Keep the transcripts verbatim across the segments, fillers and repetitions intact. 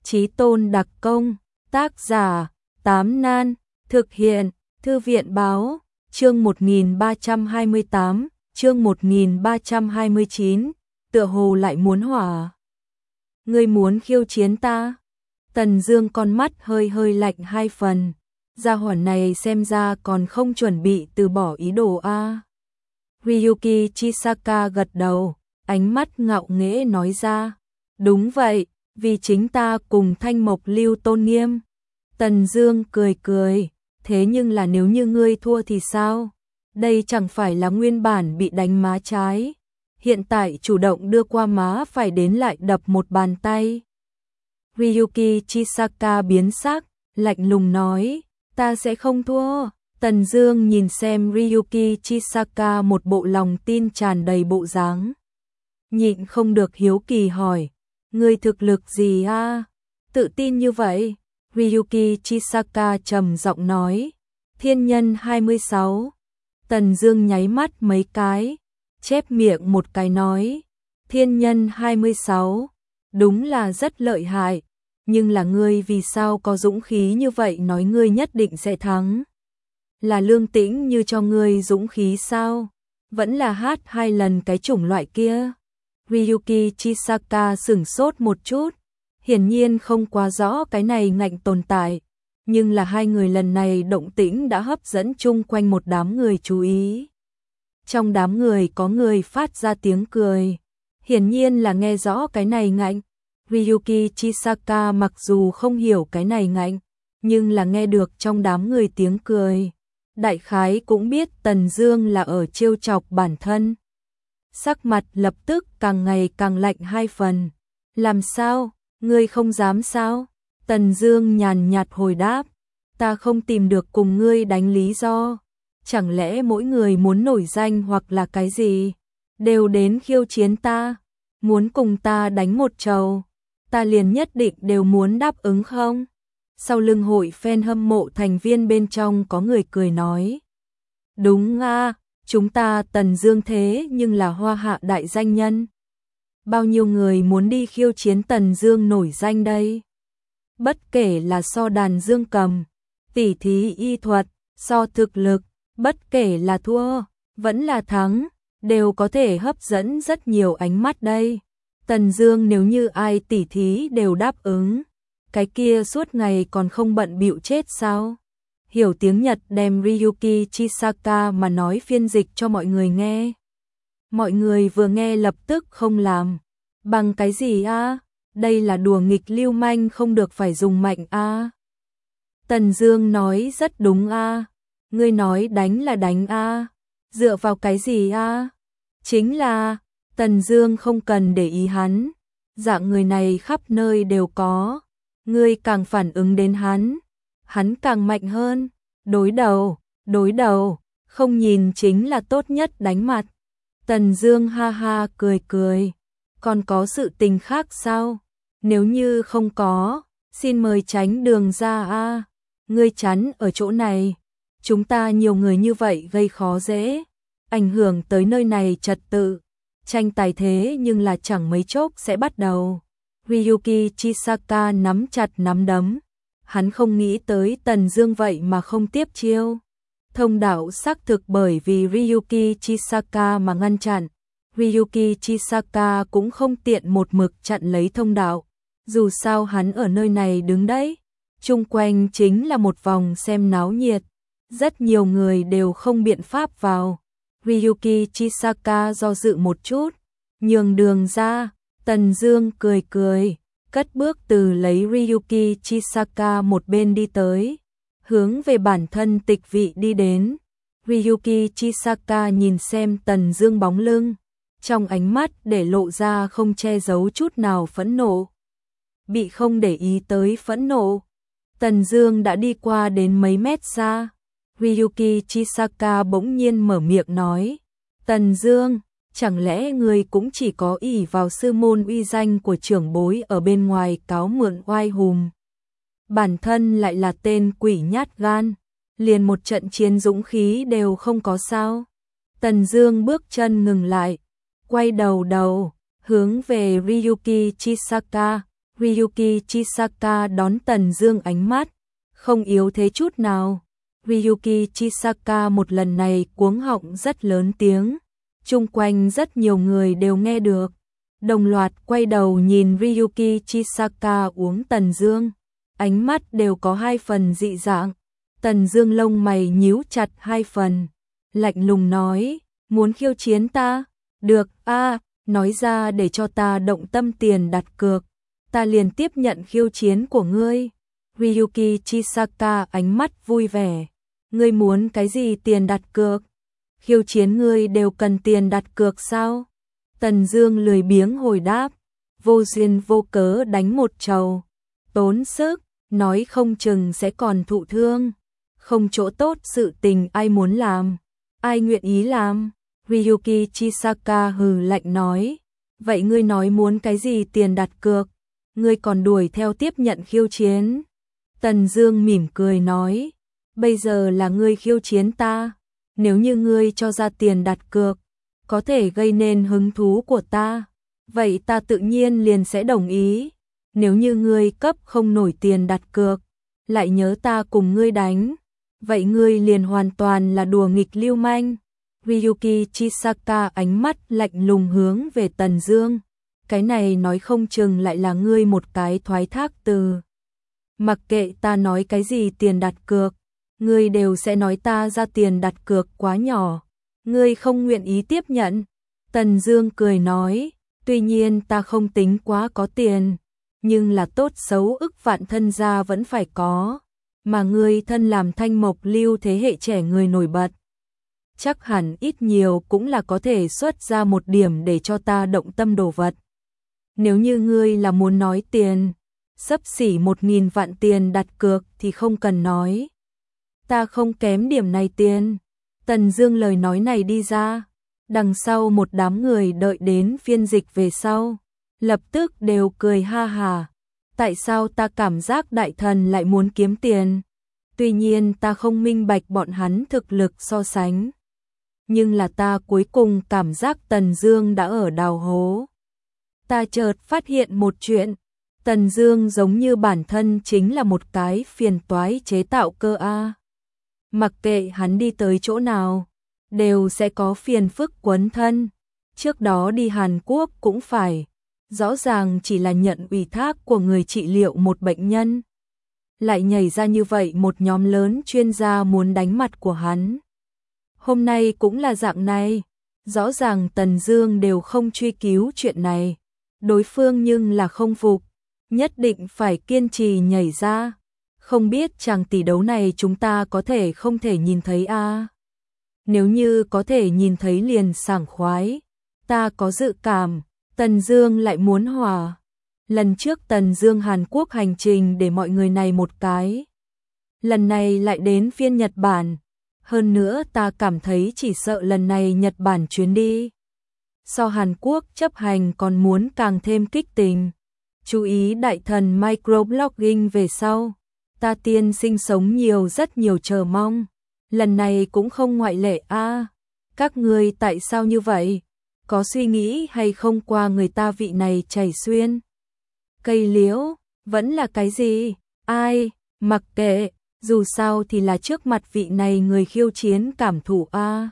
Chí tôn đặc công, tác giả, Tám Nan, thực hiện, Thư viện báo, chương một nghìn ba trăm hai mươi tám, chương một nghìn ba trăm hai mươi chín, tựa hồ lại muốn hỏa. Ngươi muốn khiêu chiến ta? Tần Dương con mắt hơi hơi lạnh hai phần, gia hỏa này xem ra còn không chuẩn bị từ bỏ ý đồ a. Ryuki Chisaka gật đầu, ánh mắt ngạo nghễ nói ra, đúng vậy, vì chính ta cùng Thanh Mộc Lưu tôn nghiêm. Tần Dương cười cười, thế nhưng là nếu như ngươi thua thì sao? Đây chẳng phải là nguyên bản bị đánh má trái, hiện tại chủ động đưa qua má phải đến lại đập một bàn tay. Ryuki Chisaka biến sắc, lạnh lùng nói, ta sẽ không thua. Tần Dương nhìn xem Ryuki Chisaka một bộ lòng tin tràn đầy bộ dáng, nhịn không được hiếu kỳ hỏi, ngươi thực lực gì a? Tự tin như vậy? Ryuki Chisaka trầm giọng nói, thiên nhân hai mươi sáu. Tần Dương nháy mắt mấy cái, chép miệng một cái nói, thiên nhân hai mươi sáu, đúng là rất lợi hại, nhưng là ngươi vì sao có dũng khí như vậy nói ngươi nhất định sẽ thắng? Là Lương Tĩnh như cho ngươi dũng khí sao? Vẫn là hát hai lần cái chủng loại kia? Ryuki Chisaka sửng sốt một chút, hiển nhiên không quá rõ cái này ngạnh tồn tại, nhưng là hai người lần này động tĩnh đã hấp dẫn chung quanh một đám người chú ý. Trong đám người có người phát ra tiếng cười, hiển nhiên là nghe rõ cái này ngạnh. Ryuki Chisaka mặc dù không hiểu cái này ngạnh, nhưng là nghe được trong đám người tiếng cười, đại khái cũng biết Tần Dương là ở trêu chọc bản thân. Sắc mặt lập tức càng ngày càng lạnh hai phần. Làm sao? Ngươi không dám sao? Tần Dương nhàn nhạt hồi đáp, ta không tìm được cùng ngươi đánh lý do. Chẳng lẽ mỗi người muốn nổi danh hoặc là cái gì, đều đến khiêu chiến ta, muốn cùng ta đánh một trầu, ta liền nhất định đều muốn đáp ứng không? Sau lưng hội fan hâm mộ thành viên bên trong có người cười nói, đúng a, à, chúng ta Tần Dương thế nhưng là hoa hạ đại danh nhân. Bao nhiêu người muốn đi khiêu chiến Tần Dương nổi danh đây? Bất kể là so đàn dương cầm, tỉ thí y thuật, so thực lực, bất kể là thua, vẫn là thắng, đều có thể hấp dẫn rất nhiều ánh mắt đây. Tần Dương nếu như ai tỉ thí đều đáp ứng, cái kia suốt ngày còn không bận bịu chết sao? Hiểu tiếng Nhật đem Ryuki Chisaka mà nói phiên dịch cho mọi người nghe. Mọi người vừa nghe lập tức không làm. Bằng cái gì a? Đây là đùa nghịch lưu manh không được phải dùng mạnh a. Tần Dương nói rất đúng a. Ngươi nói đánh là đánh a. Dựa vào cái gì a? Chính là Tần Dương không cần để ý hắn. Dạng người này khắp nơi đều có. Ngươi càng phản ứng đến hắn, hắn càng mạnh hơn. Đối đầu, đối đầu, không nhìn chính là tốt nhất đánh mặt. Tần Dương ha ha cười cười, còn có sự tình khác sao? Nếu như không có, xin mời tránh đường ra a. Ngươi chắn ở chỗ này, chúng ta nhiều người như vậy gây khó dễ, ảnh hưởng tới nơi này trật tự. Tranh tài thế nhưng là chẳng mấy chốc sẽ bắt đầu. Ryuki Chisaka nắm chặt nắm đấm, hắn không nghĩ tới Tần Dương vậy mà không tiếp chiêu. Thông đạo xác thực bởi vì Ryuki Chisaka mà ngăn chặn. Ryuki Chisaka cũng không tiện một mực chặn lấy thông đạo, dù sao hắn ở nơi này đứng đấy, chung quanh chính là một vòng xem náo nhiệt, rất nhiều người đều không biện pháp vào. Ryuki Chisaka do dự một chút, nhường đường ra. Tần Dương cười cười, cất bước từ lấy Ryuki Chisaka một bên đi tới, hướng về bản thân tịch vị đi đến. Ryuki Chisaka nhìn xem Tần Dương bóng lưng, trong ánh mắt để lộ ra không che giấu chút nào phẫn nộ. Bị không để ý tới phẫn nộ, Tần Dương đã đi qua đến mấy mét xa. Ryuki Chisaka bỗng nhiên mở miệng nói, Tần Dương, chẳng lẽ ngươi cũng chỉ có ỷ vào sư môn uy danh của trưởng bối ở bên ngoài cáo mượn oai hùng? Bản thân lại là tên quỷ nhát gan, liền một trận chiến dũng khí đều không có sao? Tần Dương bước chân ngừng lại, quay đầu đầu, hướng về Ryuki Chisaka, Ryuki Chisaka đón Tần Dương ánh mắt, không yếu thế chút nào. Ryuki Chisaka một lần này cuống họng rất lớn tiếng, chung quanh rất nhiều người đều nghe được, đồng loạt quay đầu nhìn Ryuki Chisaka uống Tần Dương, ánh mắt đều có hai phần dị dạng. Tần Dương lông mày nhíu chặt hai phần, lạnh lùng nói, muốn khiêu chiến ta? Được, a, à, nói ra để cho ta động tâm tiền đặt cược, ta liền tiếp nhận khiêu chiến của ngươi. Ryuki Chisaka ánh mắt vui vẻ, ngươi muốn cái gì tiền đặt cược? Khiêu chiến ngươi đều cần tiền đặt cược sao? Tần Dương lười biếng hồi đáp, vô duyên vô cớ đánh một trầu, tốn sức, nói không chừng sẽ còn thụ thương, không chỗ tốt sự tình ai muốn làm, ai nguyện ý làm. Ryuki Chisaka hừ lạnh nói, vậy ngươi nói muốn cái gì tiền đặt cược, ngươi còn đuổi theo tiếp nhận khiêu chiến. Tần Dương mỉm cười nói, bây giờ là ngươi khiêu chiến ta, nếu như ngươi cho ra tiền đặt cược, có thể gây nên hứng thú của ta, vậy ta tự nhiên liền sẽ đồng ý. Nếu như ngươi cấp không nổi tiền đặt cược, lại nhớ ta cùng ngươi đánh, vậy ngươi liền hoàn toàn là đùa nghịch lưu manh. Ryuki Chisaka ánh mắt lạnh lùng hướng về Tần Dương, cái này nói không chừng lại là ngươi một cái thoái thác từ. Mặc kệ ta nói cái gì tiền đặt cược, ngươi đều sẽ nói ta ra tiền đặt cược quá nhỏ, ngươi không nguyện ý tiếp nhận. Tần Dương cười nói, tuy nhiên ta không tính quá có tiền, nhưng là tốt xấu ức vạn thân gia vẫn phải có, mà ngươi thân làm Thanh Mộc Lưu thế hệ trẻ người nổi bật, chắc hẳn ít nhiều cũng là có thể xuất ra một điểm để cho ta động tâm đồ vật. Nếu như ngươi là muốn nói tiền, xấp xỉ một nghìn vạn tiền đặt cược thì không cần nói, ta không kém điểm này tiền. Tần Dương lời nói này đi ra, đằng sau một đám người đợi đến phiên dịch về sau, lập tức đều cười ha hà. Tại sao ta cảm giác đại thần lại muốn kiếm tiền? Tuy nhiên ta không minh bạch bọn hắn thực lực so sánh, nhưng là ta cuối cùng cảm giác Tần Dương đã ở đào hố. Ta chợt phát hiện một chuyện, Tần Dương giống như bản thân chính là một cái phiền toái chế tạo cơ a. Mặc kệ hắn đi tới chỗ nào, đều sẽ có phiền phức quấn thân. Trước đó đi Hàn Quốc cũng phải, rõ ràng chỉ là nhận ủy thác của người trị liệu một bệnh nhân, lại nhảy ra như vậy một nhóm lớn chuyên gia muốn đánh mặt của hắn. Hôm nay cũng là dạng này, rõ ràng Tần Dương đều không truy cứu chuyện này, đối phương nhưng là không phục, nhất định phải kiên trì nhảy ra. Không biết chàng tỷ đấu này chúng ta có thể không thể nhìn thấy a? À? Nếu như có thể nhìn thấy liền sảng khoái. Ta có dự cảm, Tần Dương lại muốn hòa. Lần trước Tần Dương Hàn Quốc hành trình để mọi người này một cái. Lần này lại đến phiên Nhật Bản. Hơn nữa ta cảm thấy chỉ sợ lần này Nhật Bản chuyến đi so Hàn Quốc chấp hành còn muốn càng thêm kích tình. Chú ý đại thần microblogging về sau. Ta tiên sinh sống nhiều rất nhiều chờ mong. Lần này cũng không ngoại lệ a. À, các ngươi tại sao như vậy? Có suy nghĩ hay không qua người ta vị này chảy xuyên? Cây liễu, vẫn là cái gì? Ai, mặc kệ, dù sao thì là trước mặt vị này người khiêu chiến cảm thụ a. À,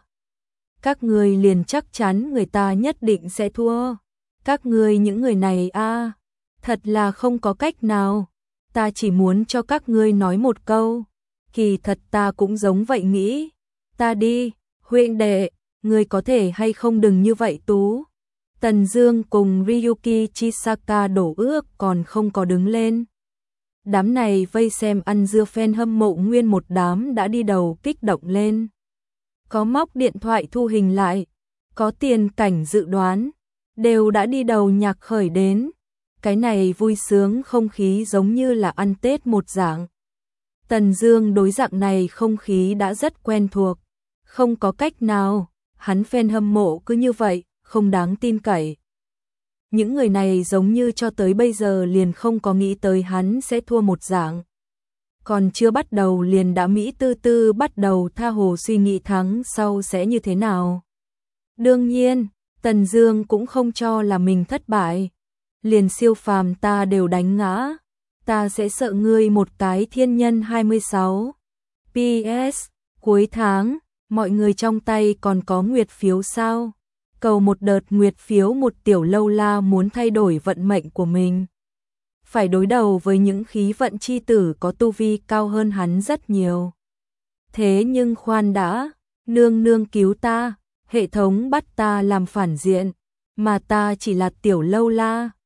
các ngươi liền chắc chắn người ta nhất định sẽ thua. Các ngươi những người này a, à, thật là không có cách nào. Ta chỉ muốn cho các ngươi nói một câu, kỳ thật ta cũng giống vậy nghĩ. Ta đi, huynh đệ, ngươi có thể hay không đừng như vậy tú. Tần Dương cùng Ryuki Chisaka đổ ước còn không có đứng lên. Đám này vây xem ăn dưa fan hâm mộ nguyên một đám đã đi đầu kích động lên. Có móc điện thoại thu hình lại, có tiền cảnh dự đoán, đều đã đi đầu nhạc khởi đến. Cái này vui sướng không khí giống như là ăn Tết một dạng. Tần Dương đối dạng này không khí đã rất quen thuộc. Không có cách nào, hắn fan hâm mộ cứ như vậy, không đáng tin cậy. Những người này giống như cho tới bây giờ liền không có nghĩ tới hắn sẽ thua một dạng. Còn chưa bắt đầu liền đã Mỹ tư tư bắt đầu tha hồ suy nghĩ thắng sau sẽ như thế nào. Đương nhiên, Tần Dương cũng không cho là mình thất bại. liền siêu phàm ta đều đánh ngã, ta sẽ sợ ngươi một cái thiên nhân hai mươi sáu. pê ét Cuối tháng, mọi người trong tay còn có nguyệt phiếu sao? Cầu một đợt nguyệt phiếu, một tiểu lâu la muốn thay đổi vận mệnh của mình. Phải đối đầu với những khí vận chi tử có tu vi cao hơn hắn rất nhiều. Thế nhưng khoan đã, nương nương cứu ta, hệ thống bắt ta làm phản diện, mà ta chỉ là tiểu lâu la.